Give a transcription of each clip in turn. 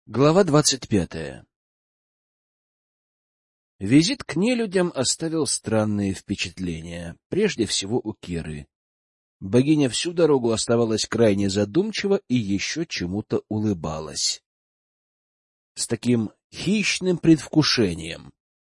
Глава 25. Визит к нелюдям оставил странные впечатления, прежде всего у Киры. Богиня всю дорогу оставалась крайне задумчива и еще чему-то улыбалась. С таким хищным предвкушением.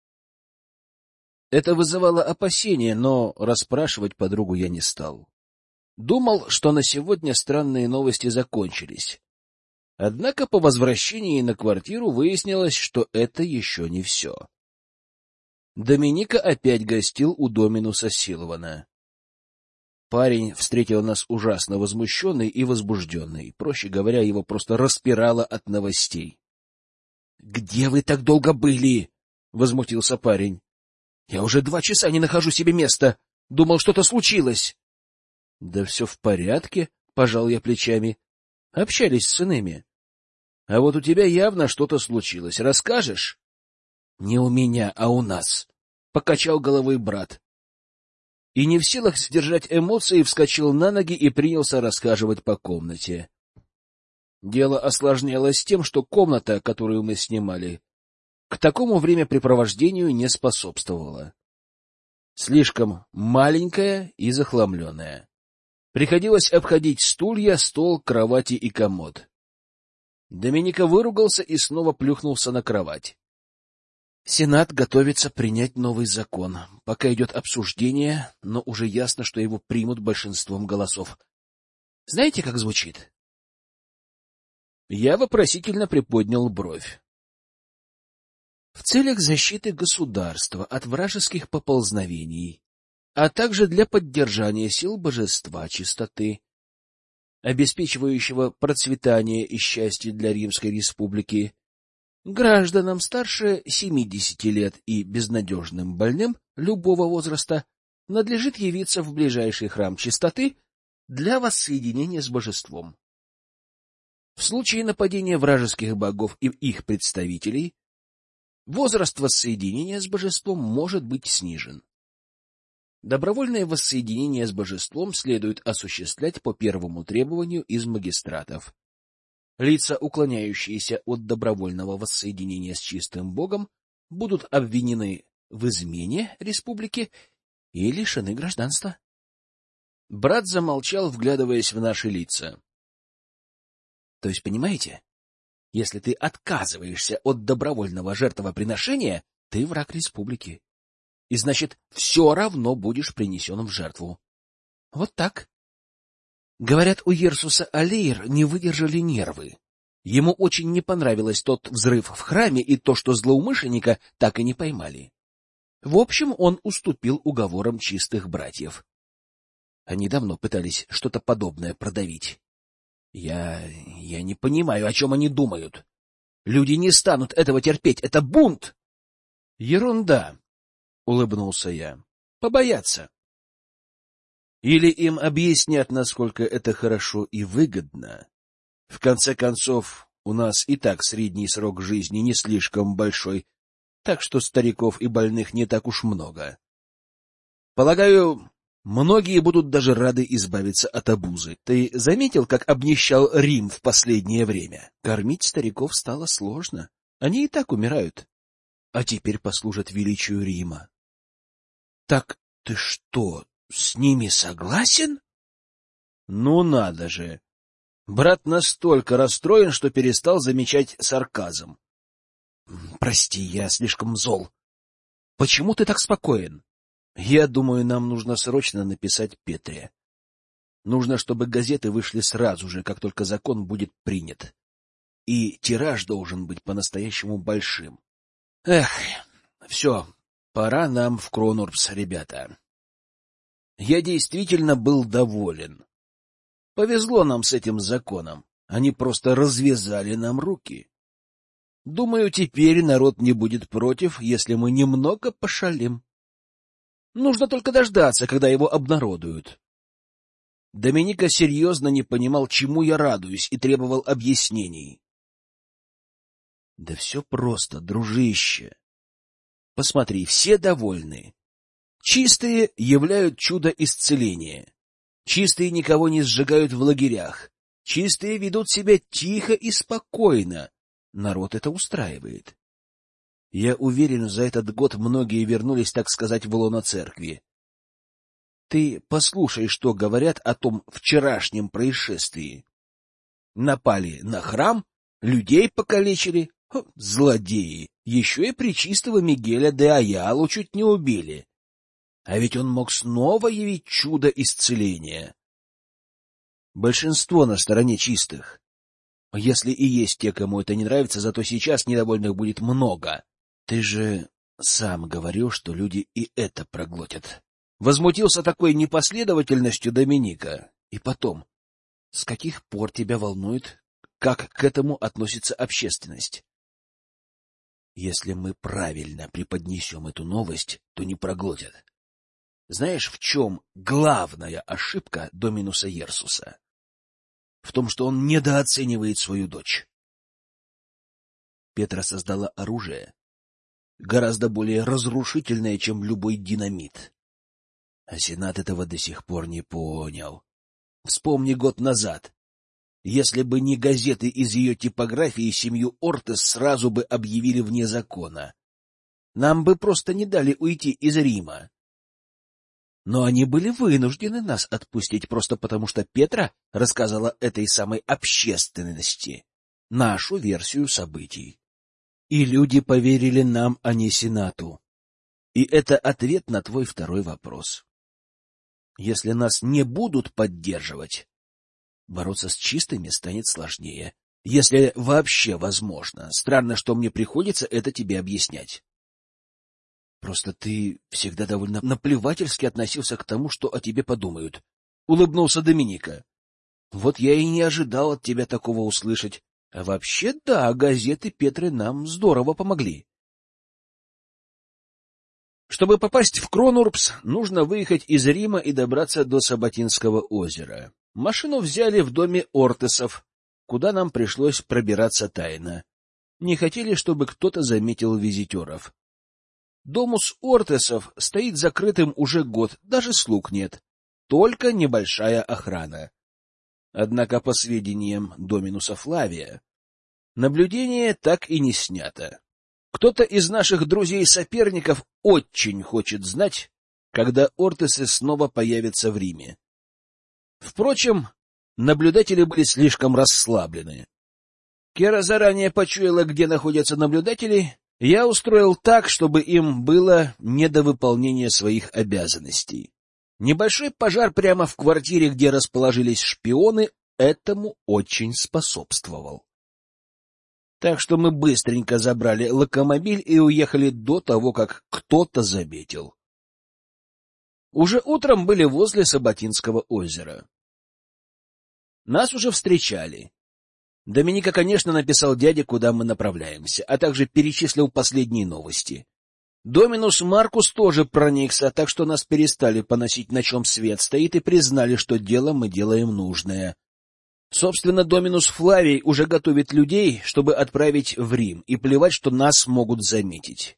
Это вызывало опасения, но расспрашивать подругу я не стал. Думал, что на сегодня странные новости закончились. Однако по возвращении на квартиру выяснилось, что это еще не все. Доминика опять гостил у Доминуса Силвана. Парень встретил нас ужасно возмущенный и возбужденный. Проще говоря, его просто распирало от новостей. — Где вы так долго были? — возмутился парень. — Я уже 2 часа не нахожу себе места. Думал, что-то случилось. — Да все в порядке, — пожал я плечами. Общались с иными. А вот у тебя явно что-то случилось. Расскажешь? — Не у меня, а у нас, — покачал головой брат. И не в силах сдержать эмоции, вскочил на ноги и принялся расхаживать по комнате. Дело осложнялось тем, что комната, которую мы снимали, к такому времяпрепровождению не способствовала. Слишком маленькая и захламленная. Приходилось обходить стулья, стол, кровати и комод. Доминика выругался и снова плюхнулся на кровать. Сенат готовится принять новый закон. Пока идет обсуждение, но уже ясно, что его примут большинством голосов. Знаете, как звучит? Я вопросительно приподнял бровь. В целях защиты государства от вражеских поползновений, а также для поддержания сил божества чистоты, обеспечивающего процветание и счастье для Римской Республики, гражданам старше 70 лет и безнадежным больным любого возраста надлежит явиться в ближайший храм чистоты для воссоединения с божеством. В случае нападения вражеских богов и их представителей возраст воссоединения с божеством может быть снижен. Добровольное воссоединение с божеством следует осуществлять по первому требованию из магистратов. Лица, уклоняющиеся от добровольного воссоединения с чистым богом, будут обвинены в измене республики и лишены гражданства. Брат замолчал, вглядываясь в наши лица. То есть, понимаете, если ты отказываешься от добровольного жертвоприношения, ты враг республики. И значит, все равно будешь принесен в жертву. Вот так. Говорят, у Ерсуса Алейр не выдержали нервы. Ему очень не понравилось тот взрыв в храме и то, что злоумышленника так и не поймали. В общем, он уступил уговорам чистых братьев. Они давно пытались что-то подобное продавить. Я не понимаю, о чем они думают. Люди не станут этого терпеть, это бунт! Ерунда, — улыбнулся я. Побоятся. Или им объяснят, насколько это хорошо и выгодно. В конце концов, у нас и так средний срок жизни не слишком большой, так что стариков и больных не так уж много. Полагаю, многие будут даже рады избавиться от обузы. Ты заметил, как обнищал Рим в последнее время? Кормить стариков стало сложно. Они и так умирают. А теперь послужат величию Рима. Так ты что, с ними согласен? Ну надо же! Брат настолько расстроен, что перестал замечать сарказм. Прости, я слишком зол. Почему ты так спокоен? Я думаю, нам нужно срочно написать Петре. Нужно, чтобы газеты вышли сразу же, как только закон будет принят. И тираж должен быть по-настоящему большим. Эх, все, пора нам в Кронурбс, ребята. Я действительно был доволен. Повезло нам с этим законом. Они просто развязали нам руки. Думаю, теперь народ не будет против, если мы немного пошалим. Нужно только дождаться, когда его обнародуют. Доминика серьезно не понимал, чему я радуюсь, и требовал объяснений. Да все просто, дружище. Посмотри, все довольны. Чистые являют чудо исцеления. Чистые никого не сжигают в лагерях. Чистые ведут себя тихо и спокойно. народ это устраивает. Я уверен, за этот год многие вернулись, так сказать, в лоно церкви. Ты послушай, что говорят о том вчерашнем происшествии. Напали на храм, людей покалечили, злодеи, еще и пречистого Мигеля де Аялу чуть не убили. А ведь он мог снова явить чудо исцеления. Большинство на стороне чистых. Если и есть те, кому это не нравится, зато сейчас недовольных будет много. Ты же сам говорил, что люди и это проглотят. Возмутился такой непоследовательностью Доминика. И потом, с каких пор тебя волнует, как к этому относится общественность? Если мы правильно преподнесем эту новость, то не проглотят. Знаешь, в чем главная ошибка Доминуса Ерсуса? В том, что он недооценивает свою дочь. Петра создала оружие, гораздо более разрушительное, чем любой динамит. А Сенат этого до сих пор не понял. Вспомни год назад. Если бы не газеты из ее типографии, семью Ортес сразу бы объявили вне закона. Нам бы просто не дали уйти из Рима. Но они были вынуждены нас отпустить просто потому, что Петра рассказала этой самой общественности нашу версию событий. И люди поверили нам, а не Сенату. И это ответ на твой второй вопрос. Если нас не будут поддерживать, бороться с чистыми станет сложнее. Если вообще возможно. Странно, что мне приходится это тебе объяснять. Просто ты всегда довольно наплевательски относился к тому, что о тебе подумают. Улыбнулся Доминика. Вот я и не ожидал от тебя такого услышать. А вообще, да, газеты Петры нам здорово помогли. Чтобы попасть в Кронурбс, нужно выехать из Рима и добраться до Сабатинского озера. Машину взяли в доме Ортесов, куда нам пришлось пробираться тайно. Не хотели, чтобы кто-то заметил визитеров. Домус Ортесов стоит закрытым уже год, даже слуг нет, только небольшая охрана. Однако, по сведениям Доминуса Флавия, наблюдение так и не снято. Кто-то из наших друзей-соперников очень хочет знать, когда Ортесы снова появятся в Риме. Впрочем, наблюдатели были слишком расслаблены. Кера заранее почуяла, где находятся наблюдатели. Я устроил так, чтобы им было не до выполнения своих обязанностей. Небольшой пожар прямо в квартире, где расположились шпионы, этому очень способствовал. Так что мы быстренько забрали локомобиль и уехали до того, как кто-то заметил. Уже утром были возле Сабатинского озера. Нас уже встречали. Доминика, конечно, написал дяде, куда мы направляемся, а также перечислил последние новости. Доминус Маркус тоже проникся, так что нас перестали поносить, на чем свет стоит, и признали, что дело мы делаем нужное. Собственно, Доминус Флавий уже готовит людей, чтобы отправить в Рим, и плевать, что нас могут заметить.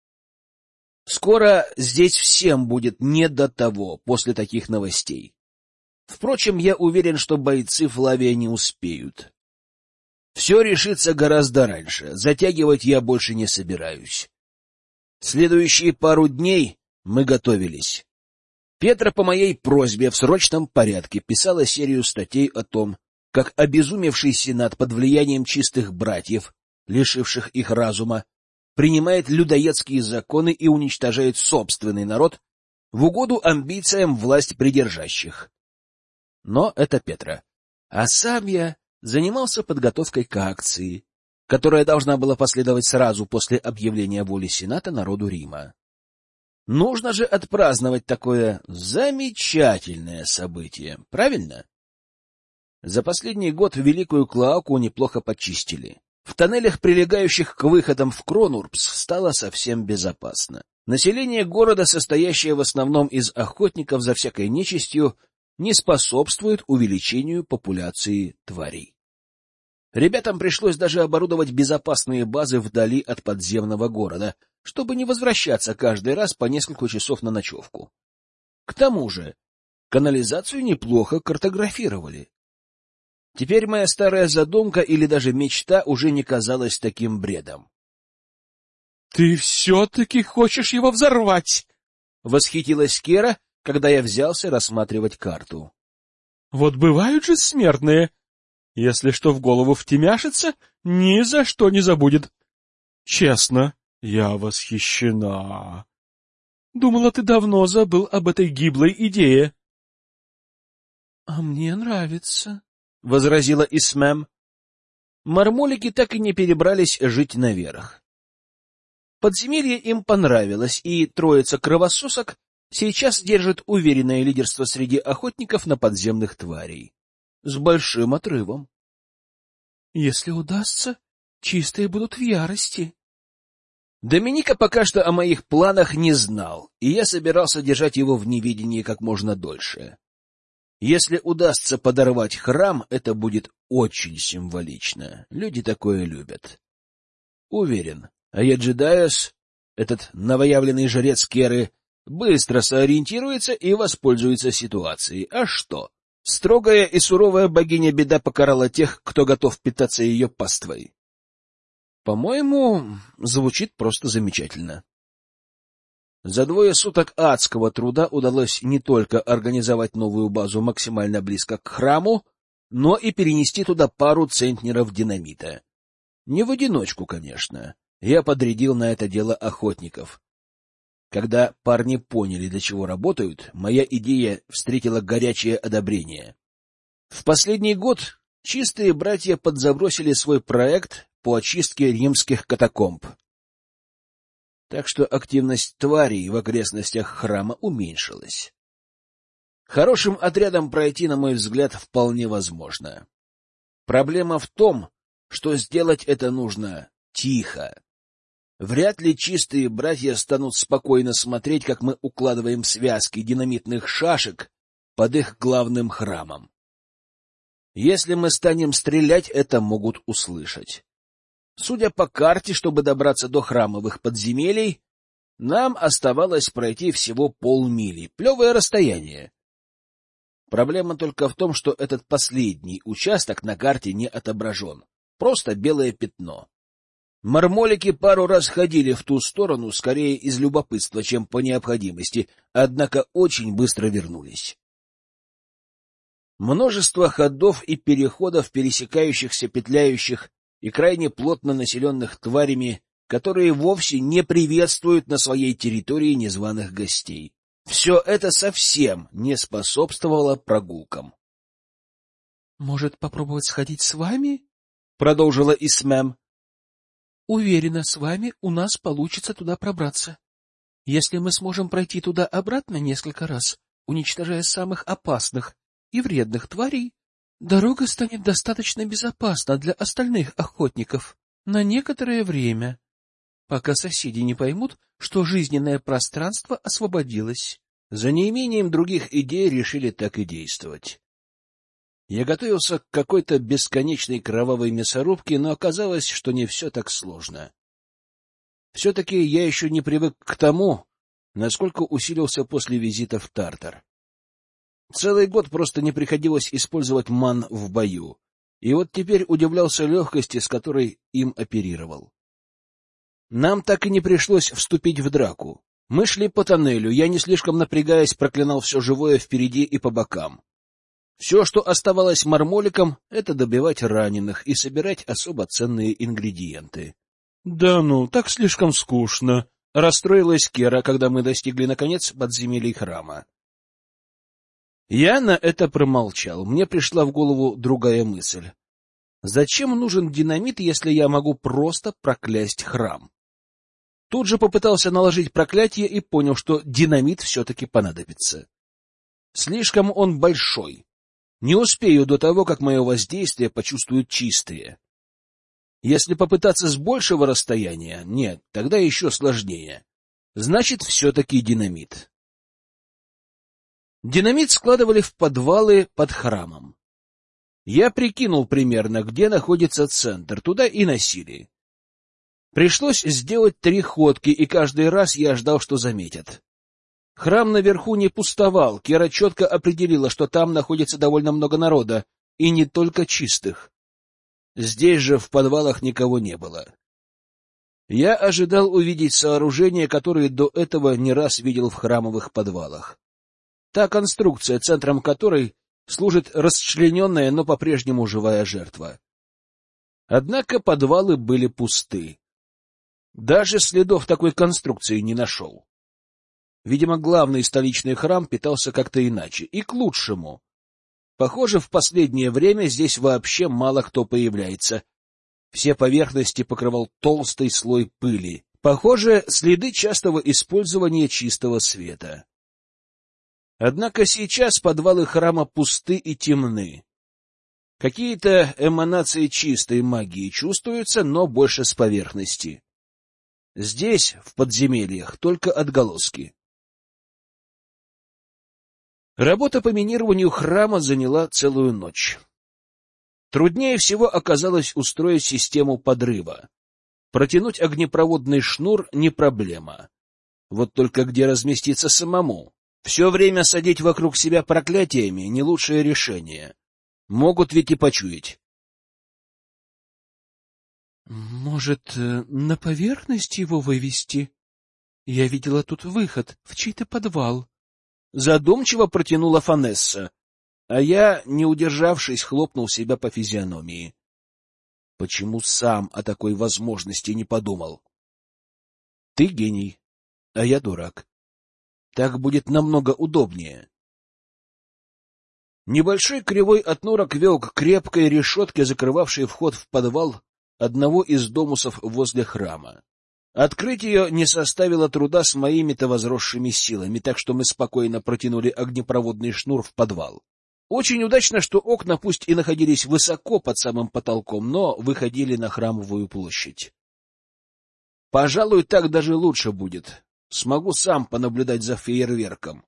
Скоро здесь всем будет не до того после таких новостей. Впрочем, я уверен, что бойцы Флавия не успеют. Все решится гораздо раньше, затягивать я больше не собираюсь. Следующие пару дней мы готовились. Петра по моей просьбе в срочном порядке писала серию статей о том, как обезумевший Сенат под влиянием чистых братьев, лишивших их разума, принимает людоедские законы и уничтожает собственный народ в угоду амбициям власть придержащих. Но это Петра. А сам я занимался подготовкой к акции, которая должна была последовать сразу после объявления воли Сената народу Рима. Нужно же отпраздновать такое замечательное событие, правильно? За последний год Великую Клоаку неплохо почистили. В тоннелях, прилегающих к выходам в Кронурбс, стало совсем безопасно. Население города, состоящее в основном из охотников за всякой нечистью, не способствует увеличению популяции тварей. Ребятам пришлось даже оборудовать безопасные базы вдали от подземного города, чтобы не возвращаться каждый раз по несколько часов на ночевку. К тому же канализацию неплохо картографировали. Теперь моя старая задумка или даже мечта уже не казалась таким бредом. — Ты все-таки хочешь его взорвать? — восхитилась Кера, когда я взялся рассматривать карту. — Вот бывают же смертные. Если что в голову втемяшится, ни за что не забудет. Честно, я восхищена. Думала, ты давно забыл об этой гиблой идее. — А мне нравится, — возразила Исмэм. Мармолики так и не перебрались жить наверх. Подземелье им понравилось, и троица кровососок сейчас держит уверенное лидерство среди охотников на подземных тварей. С большим отрывом. Если удастся, чистые будут в ярости. Доминика пока что о моих планах не знал, и я собирался держать его в неведении как можно дольше. Если удастся подорвать храм, это будет очень символично. Люди такое любят. Уверен, Аяджидаес, этот новоявленный жрец Керы, быстро сориентируется и воспользуется ситуацией. А что? Строгая и суровая богиня Беда покарала тех, кто готов питаться ее паствой. По-моему, звучит просто замечательно. За 2 суток адского труда удалось не только организовать новую базу максимально близко к храму, но и перенести туда пару центнеров динамита. Не в одиночку, конечно. Я подрядил на это дело охотников. Когда парни поняли, для чего работают, моя идея встретила горячее одобрение. В последний год чистые братья подзабросили свой проект по очистке римских катакомб. Так что активность тварей в окрестностях храма уменьшилась. Хорошим отрядом пройти, на мой взгляд, вполне возможно. Проблема в том, что сделать это нужно тихо. Вряд ли чистые братья станут спокойно смотреть, как мы укладываем связки динамитных шашек под их главным храмом. Если мы станем стрелять, это могут услышать. Судя по карте, чтобы добраться до храмовых подземелий, нам оставалось пройти всего полмили. Плевое расстояние. Проблема только в том, что этот последний участок на карте не отображен. Просто белое пятно. Мармолики пару раз ходили в ту сторону, скорее из любопытства, чем по необходимости, однако очень быстро вернулись. Множество ходов и переходов, пересекающихся, петляющих и крайне плотно населенных тварями, которые вовсе не приветствуют на своей территории незваных гостей. Все это совсем не способствовало прогулкам. — Может, попробовать сходить с вами? — продолжила Исмэм. — Уверена, с вами у нас получится туда пробраться. Если мы сможем пройти туда-обратно несколько раз, уничтожая самых опасных и вредных тварей, дорога станет достаточно безопасна для остальных охотников на некоторое время, пока соседи не поймут, что жизненное пространство освободилось. За неимением других идей решили так и действовать. Я готовился к какой-то бесконечной кровавой мясорубке, но оказалось, что не все так сложно. Все-таки я еще не привык к тому, насколько усилился после визита в Тартар. Целый год просто не приходилось использовать ман в бою, и вот теперь удивлялся легкости, с которой им оперировал. Нам так и не пришлось вступить в драку. Мы шли по тоннелю, я, не слишком напрягаясь, проклинал все живое впереди и по бокам. Все, что оставалось мармоликам, это добивать раненых и собирать особо ценные ингредиенты. — Да ну, так слишком скучно, — расстроилась Кера, когда мы достигли, наконец, подземелий храма. Я на это промолчал. Мне пришла в голову другая мысль. Зачем нужен динамит, если я могу просто проклясть храм? Тут же попытался наложить проклятие и понял, что динамит все-таки понадобится. Слишком он большой. Не успею до того, как мое воздействие почувствуют чистые. Если попытаться с большего расстояния, нет, тогда еще сложнее. Значит, все-таки динамит. Динамит складывали в подвалы под храмом. Я прикинул примерно, где находится центр, туда и носили. Пришлось сделать 3 ходки, и каждый раз я ждал, что заметят. Храм наверху не пустовал, Кера четко определила, что там находится довольно много народа, И не только чистых. Здесь же в подвалах никого не было. Я ожидал увидеть сооружения, которые до этого не раз видел в храмовых подвалах. Та конструкция, центром которой служит расчлененная, но по-прежнему живая жертва. Однако подвалы были пусты. Даже следов такой конструкции не нашел. Видимо, главный столичный храм питался как-то иначе, и к лучшему. Похоже, в последнее время здесь вообще мало кто появляется. Все поверхности покрывал толстый слой пыли. Похоже, следы частого использования чистого света. Однако сейчас подвалы храма пусты и темны. Какие-то эманации чистой магии чувствуются, но больше с поверхности. Здесь, в подземельях, только отголоски. Работа по минированию храма заняла целую ночь. Труднее всего оказалось устроить систему подрыва. Протянуть огнепроводный шнур — не проблема. Вот только где разместиться самому? Все время садить вокруг себя проклятиями — не лучшее решение. Могут ведь и почуять. Может, на поверхность его вывести? Я видела тут выход в чей-то подвал. Задумчиво протянула Фанесса, а я, не удержавшись, хлопнул себя по физиономии. Почему сам о такой возможности не подумал? Ты гений, а я дурак. Так будет намного удобнее. Небольшой кривой отнорок вел к крепкой решетке, закрывавшей вход в подвал одного из домусов возле храма. Открыть ее не составило труда с моими-то возросшими силами, так что мы спокойно протянули огнепроводный шнур в подвал. Очень удачно, что окна пусть и находились высоко под самым потолком, но выходили на Храмовую площадь. Пожалуй, так даже лучше будет. Смогу сам понаблюдать за фейерверком.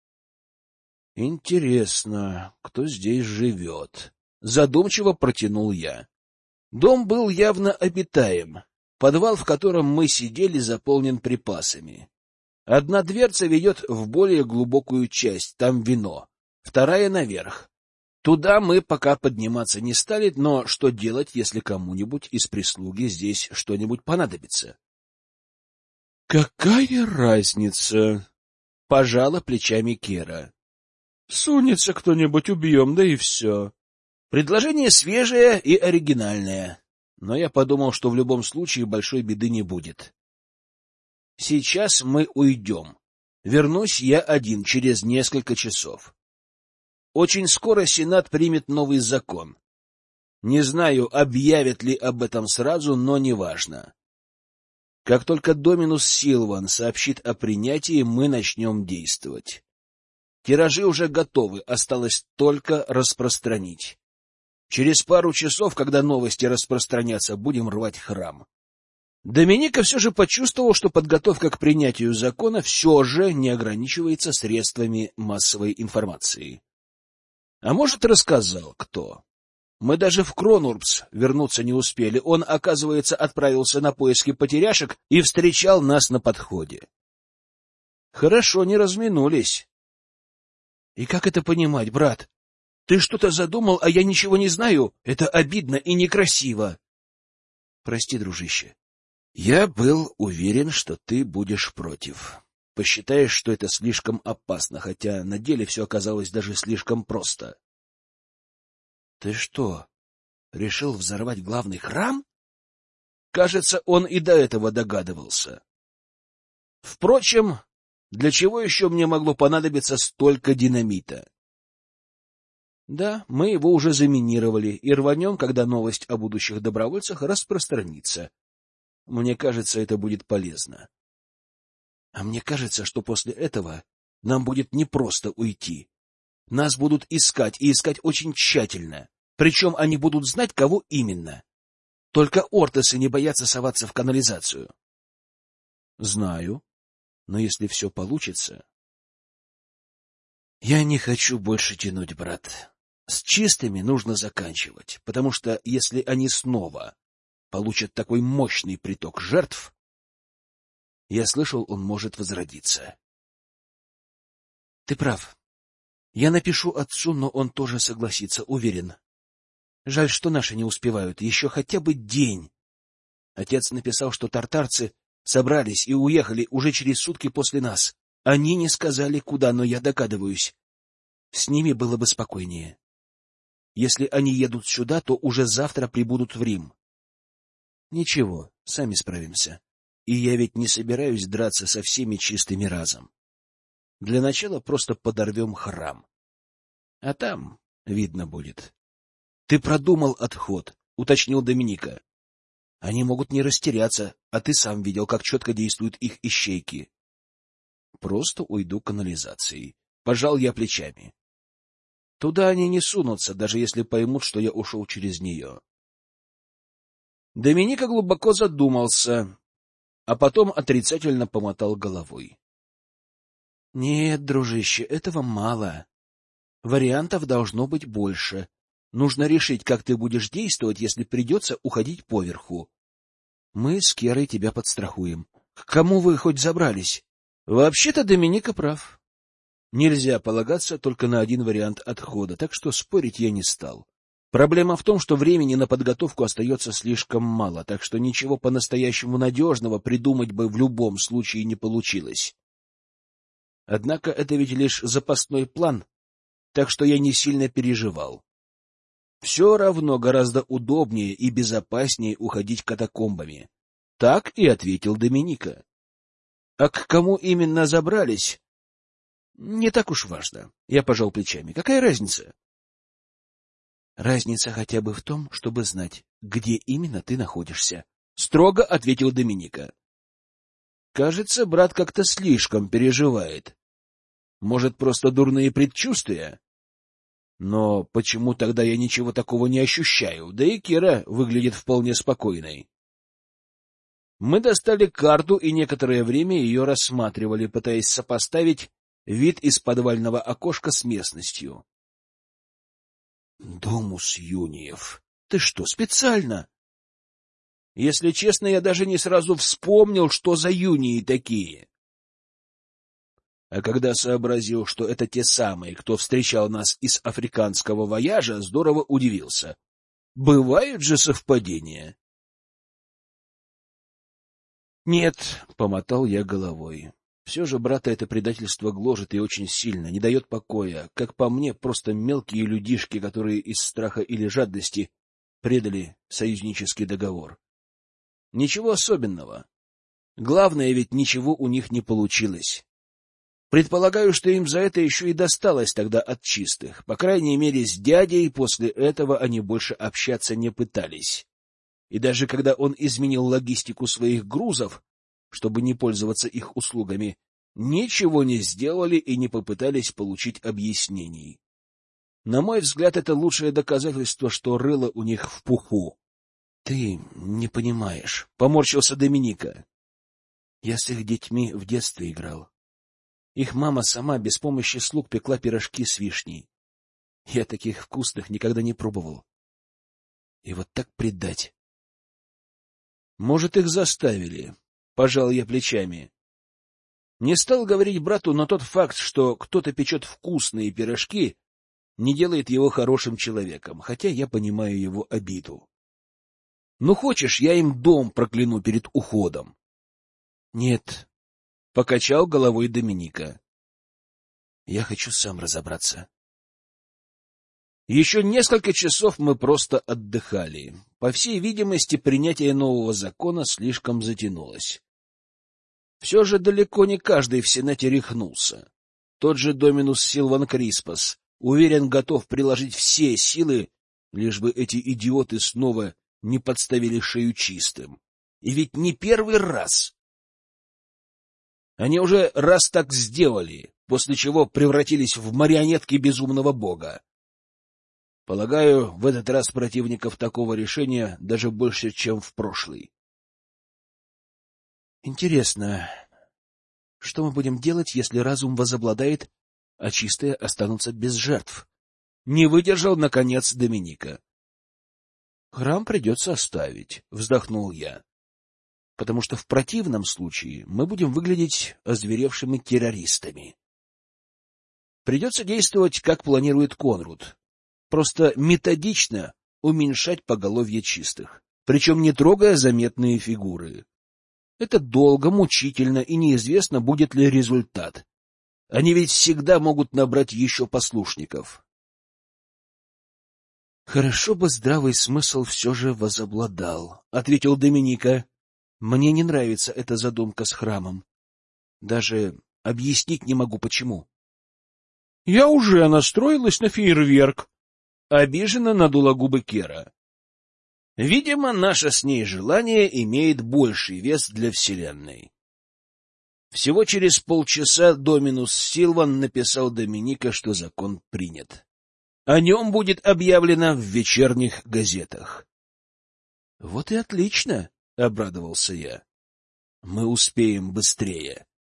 Интересно, кто здесь живет? Задумчиво протянул я. Дом был явно обитаем. Подвал, в котором мы сидели, заполнен припасами. Одна дверца ведет в более глубокую часть, там вино. Вторая наверх. Туда мы пока подниматься не стали, но что делать, если кому-нибудь из прислуги здесь что-нибудь понадобится? — Какая разница? — пожала плечами Кера. — Сунется кто-нибудь, убьем, да и все. Предложение свежее и оригинальное, но я подумал, что в любом случае большой беды не будет. Сейчас мы уйдем. Вернусь я один через несколько часов. Очень скоро Сенат примет новый закон. Не знаю, объявят ли об этом сразу, но неважно. Как только Доминус Силван сообщит о принятии, мы начнем действовать. Тиражи уже готовы, осталось только распространить. Через пару часов, когда новости распространятся, будем рвать храм. Доминика все же почувствовал, что подготовка к принятию закона все же не ограничивается средствами массовой информации. А может, рассказал кто. Мы даже в Кронурбс вернуться не успели. Он, оказывается, отправился на поиски потеряшек и встречал нас на подходе. Хорошо, не разминулись. И как это понимать, брат? Ты что-то задумал, а я ничего не знаю? Это обидно и некрасиво. Прости, дружище. Я был уверен, что ты будешь против. Посчитаешь, что это слишком опасно, хотя на деле все оказалось даже слишком просто. Ты что, решил взорвать главный храм? Кажется, он и до этого догадывался. Впрочем, для чего еще мне могло понадобиться столько динамита? Да, мы его уже заминировали и рванем, когда новость о будущих добровольцах распространится. Мне кажется, это будет полезно. А мне кажется, что после этого нам будет непросто уйти. Нас будут искать, и искать очень тщательно. Причем они будут знать, кого именно. Только ортосы не боятся соваться в канализацию. Знаю, но если все получится... Я не хочу больше тянуть, брат. С чистыми нужно заканчивать, потому что если они снова получат такой мощный приток жертв, я слышал, он может возродиться. Ты прав. Я напишу отцу, но он тоже согласится, уверен. Жаль, что наши не успевают. Еще хотя бы день. Отец написал, что тартарцы собрались и уехали уже через сутки после нас. Они не сказали, куда, но я догадываюсь. С ними было бы спокойнее. Если они едут сюда, то уже завтра прибудут в Рим. Ничего, сами справимся. И я ведь не собираюсь драться со всеми чистыми разом. Для начала просто подорвем храм. А там видно будет. — Ты продумал отход, — уточнил Доминика. — Они могут не растеряться, а ты сам видел, как четко действуют их ищейки. — Просто уйду канализацией. Пожал я плечами. Туда они не сунутся, даже если поймут, что я ушел через нее. Доминика глубоко задумался, а потом отрицательно помотал головой. — Нет, дружище, этого мало. Вариантов должно быть больше. Нужно решить, как ты будешь действовать, если придется уходить поверху. Мы с Керой тебя подстрахуем. К кому вы хоть забрались? Вообще-то Доминика прав. Нельзя полагаться только на один вариант отхода, так что спорить я не стал. Проблема в том, что времени на подготовку остается слишком мало, так что ничего по-настоящему надежного придумать бы в любом случае не получилось. Однако это ведь лишь запасной план, так что я не сильно переживал. Все равно гораздо удобнее и безопаснее уходить катакомбами. Так и ответил Доминика. А к кому именно забрались? Не так уж важно. Я пожал плечами. Какая разница? Разница хотя бы в том, чтобы знать, где именно ты находишься. Строго ответил Доминика. Кажется, брат как-то слишком переживает. Может, просто дурные предчувствия? Но почему тогда я ничего такого не ощущаю? Да и Кира выглядит вполне спокойной. Мы достали карту и некоторое время ее рассматривали, пытаясь сопоставить вид из подвального окошка с местностью. Домус Юниев. Ты что, специально? Если честно, я даже не сразу вспомнил, что за юнии такие. А когда сообразил, что это те самые, кто встречал нас из африканского вояжа, здорово удивился. Бывают же совпадения. Нет, — помотал я головой. Все же брата это предательство гложет и очень сильно, не дает покоя. Как по мне, просто мелкие людишки, которые из страха или жадности предали союзнический договор. Ничего особенного. Главное, ведь ничего у них не получилось. Предполагаю, что им за это еще и досталось тогда от чистых. По крайней мере, с дядей после этого они больше общаться не пытались. И даже когда он изменил логистику своих грузов, чтобы не пользоваться их услугами, ничего не сделали и не попытались получить объяснений. На мой взгляд, это лучшее доказательство, что рыло у них в пуху. — Ты не понимаешь, — поморщился Доминика. — Я с их детьми в детстве играл. Их мама сама без помощи слуг пекла пирожки с вишней. Я таких вкусных никогда не пробовал. И вот так предать. Может, их заставили. Пожал я плечами. Не стал говорить брату, но тот факт, что кто-то печет вкусные пирожки, не делает его хорошим человеком, хотя я понимаю его обиду. Ну, хочешь, я им дом прокляну перед уходом? Нет. — покачал головой Доминика. — Я хочу сам разобраться. Еще несколько часов мы просто отдыхали. По всей видимости, принятие нового закона слишком затянулось. Все же далеко не каждый в Сенате рехнулся. Тот же Доминус Силван Криспос, уверен, готов приложить все силы, лишь бы эти идиоты снова не подставили шею чистым. И ведь не первый раз. Они уже раз так сделали, после чего превратились в марионетки безумного бога. Полагаю, в этот раз противников такого решения даже больше, чем в прошлый. Интересно, что мы будем делать, если разум возобладает, а чистые останутся без жертв? Не выдержал, наконец, Доминика. Храм придется оставить, вздохнул я. Потому что в противном случае мы будем выглядеть озверевшими террористами. Придется действовать, как планирует Конрад. Просто методично, уменьшать поголовье чистых, причем не трогая заметные фигуры. Это долго, мучительно, и неизвестно, будет ли результат. Они ведь всегда могут набрать еще послушников. — Хорошо бы здравый смысл все же возобладал, — ответил Доминика. — Мне не нравится эта задумка с храмом. Даже объяснить не могу, почему. — Я уже настроилась на фейерверк, — обиженно надула губы Кера. Видимо, наше с ней желание имеет больший вес для Вселенной. Всего через полчаса Доминус Силван написал Доминика, что закон принят. О нем будет объявлено в вечерних газетах. — Вот и отлично, — обрадовался я. — Мы успеем быстрее.